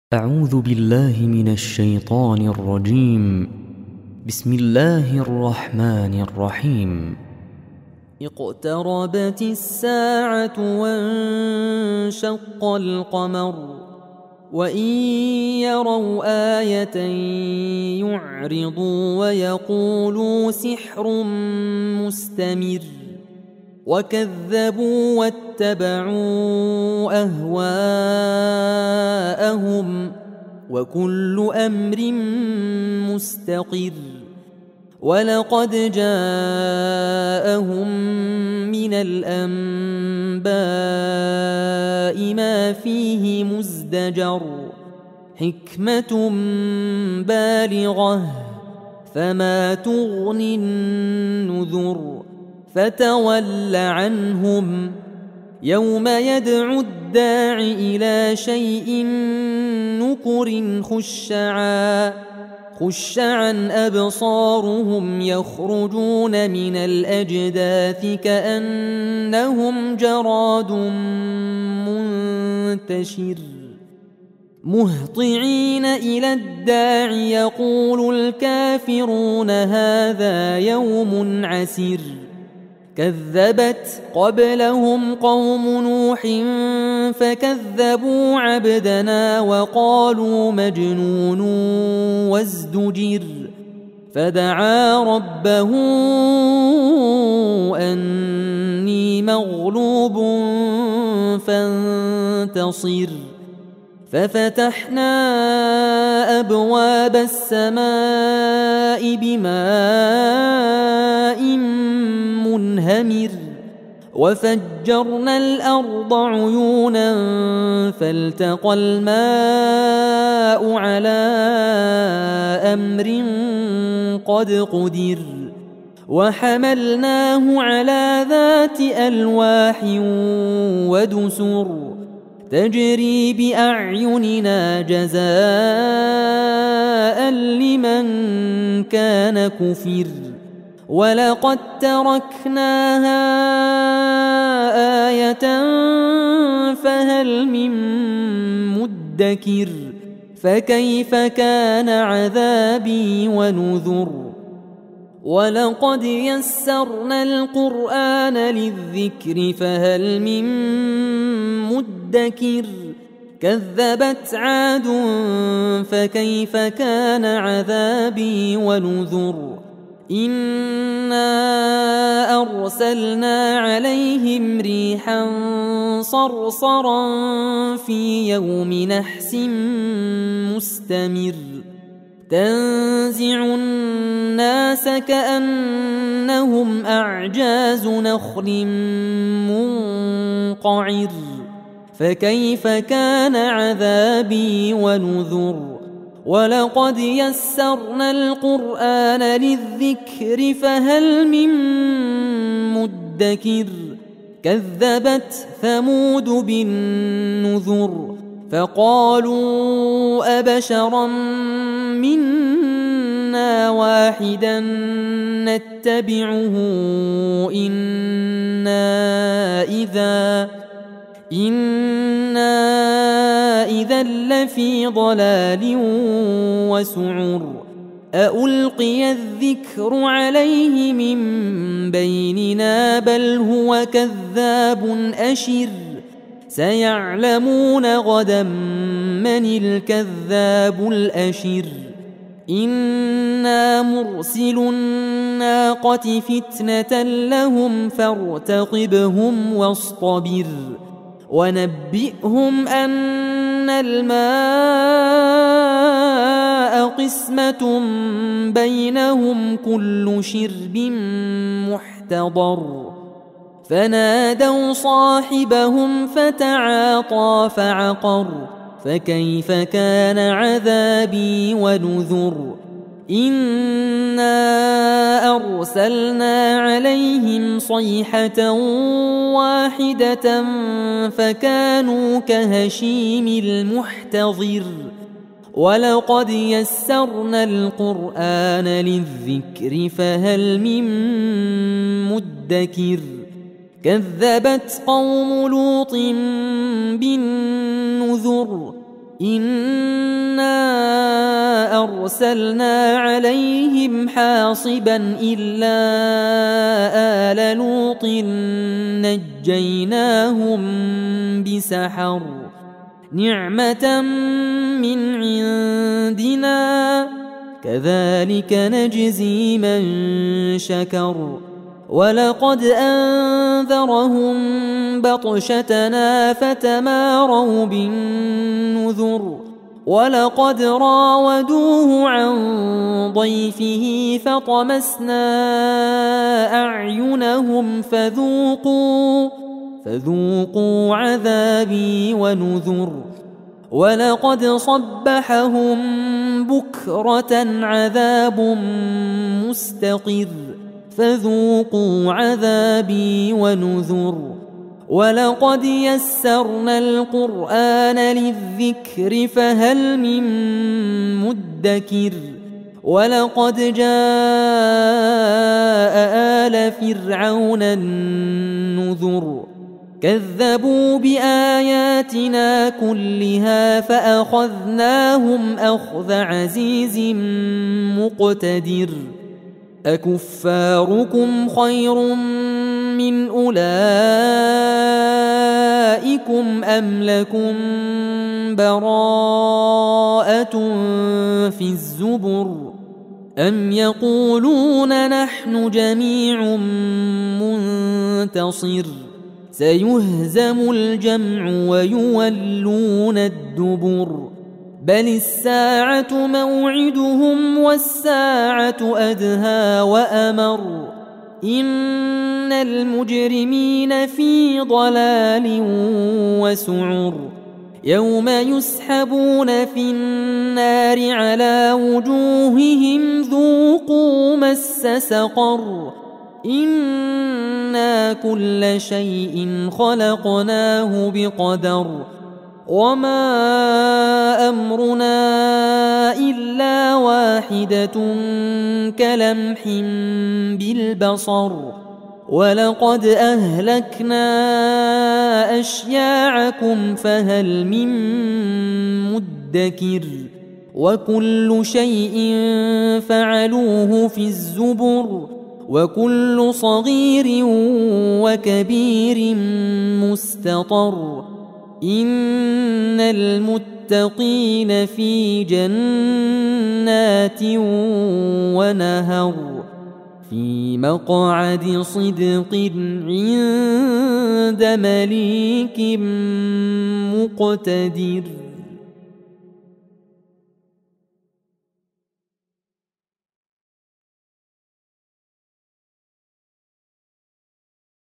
أعوذ بالله من الشيطان الرجيم. بسم الله الرحمن الرحيم. اقتربت الساعة وانشق القمر وإن يروا آية يعرضوا ويقولوا سحر مستمر وكذبوا واتبعوا أهواءهم وكل أمر مستقر ولقد جاءهم من الأنباء ما فيه مزدجر حكمة بالغة فما تغني النذر فتول عنهم يوم يدعو الداع إلى شيء نكر خشعا أبصارهم يخرجون من الأجداث كأنهم جراد منتشر مهطعين إلى الداع يقول الكافرون هذا يوم عسير كذبت قبلهم قوم نوح فكذبوا عبدنا وقالوا مجنون وازدجر فدعا ربه أني مغلوب فانتصر ففتحنا أبواب السماء بماء منهمر وفجرنا الأرض عيونا فالتقى الماء على أمر قد قدر وحملناه على ذات ألواح ودسر تجري بأعيننا جزاء لمن كان كفر ولقد تركناها آية فهل من مدكر فكيف كان عذابي ونذر ولقد يسرنا القرآن للذكر فهل من مدكر كذبت عاد فكيف كان عذابي ونذر إنا أرسلنا عليهم ريحا صرصرا في يوم نحس مستمر تنزع الناس كأنهم أعجاز نخل منقعر فكيف كان عذابي ونذر ولقد يسرنا القرآن للذكر فهل من مدكر كذبت ثمود بالنذر فقالوا أبشرا منا واحدا نتبعه إنا إذا لفي ضلال وسعر أألقي الذكر عليه من بيننا بل هو كذاب أشر سيعلمون غدا من الكذاب الأشر إنا مرسل الناقة فتنة لهم فارتقبهم واصطبر ونبئهم أن الماء قسمة بينهم كل شرب محتضر فنادوا صاحبهم فتعاطى فعقر فكيف كان عذابي ونذر إنا أرسلنا عليهم صيحة واحدة فكانوا كهشيم المحتضر ولقد يسرنا القرآن للذكر فهل من مدكر كذبت قوم لوط بالنذر إنا أرسلنا عليهم حاصبا إلا آل لوط نجيناهم بسحر نعمة من عندنا كذلك نجزي من شكر ولقد أنذرهم بطشتنا فتماروا بالنذر ولقد راودوه عن ضيفه فطمسنا أعينهم فذوقوا عذابي ونذر ولقد صبحهم بكرة عذاب مستقر فذوقوا عذابي ونذر ولقد يسرنا القرآن للذكر فهل من مدكر ولقد جاء آل فرعون النذر كذبوا بآياتنا كلها فأخذناهم أخذ عزيز مقتدر أكفاركم خير من أولئكم أم لكم براءة في الزبر أم يقولون نحن جميع منتصر سيهزم الجمع ويولون الدبر بل الساعة موعدهم والساعة أدهى وأمر إن المجرمين في ضلال وسعر يوم يسحبون في النار على وجوههم ذوقوا مس سقر إنا كل شيء خلقناه بقدر وما أمرنا إلا واحدة كلمح بالبصر ولقد أهلكنا أشياعكم فهل من مدكر وكل شيء فعلوه في الزبر وكل صغير وكبير مستطر إن المتقين في جنات ونهر في مقعد صدق عند مليك مقتدر.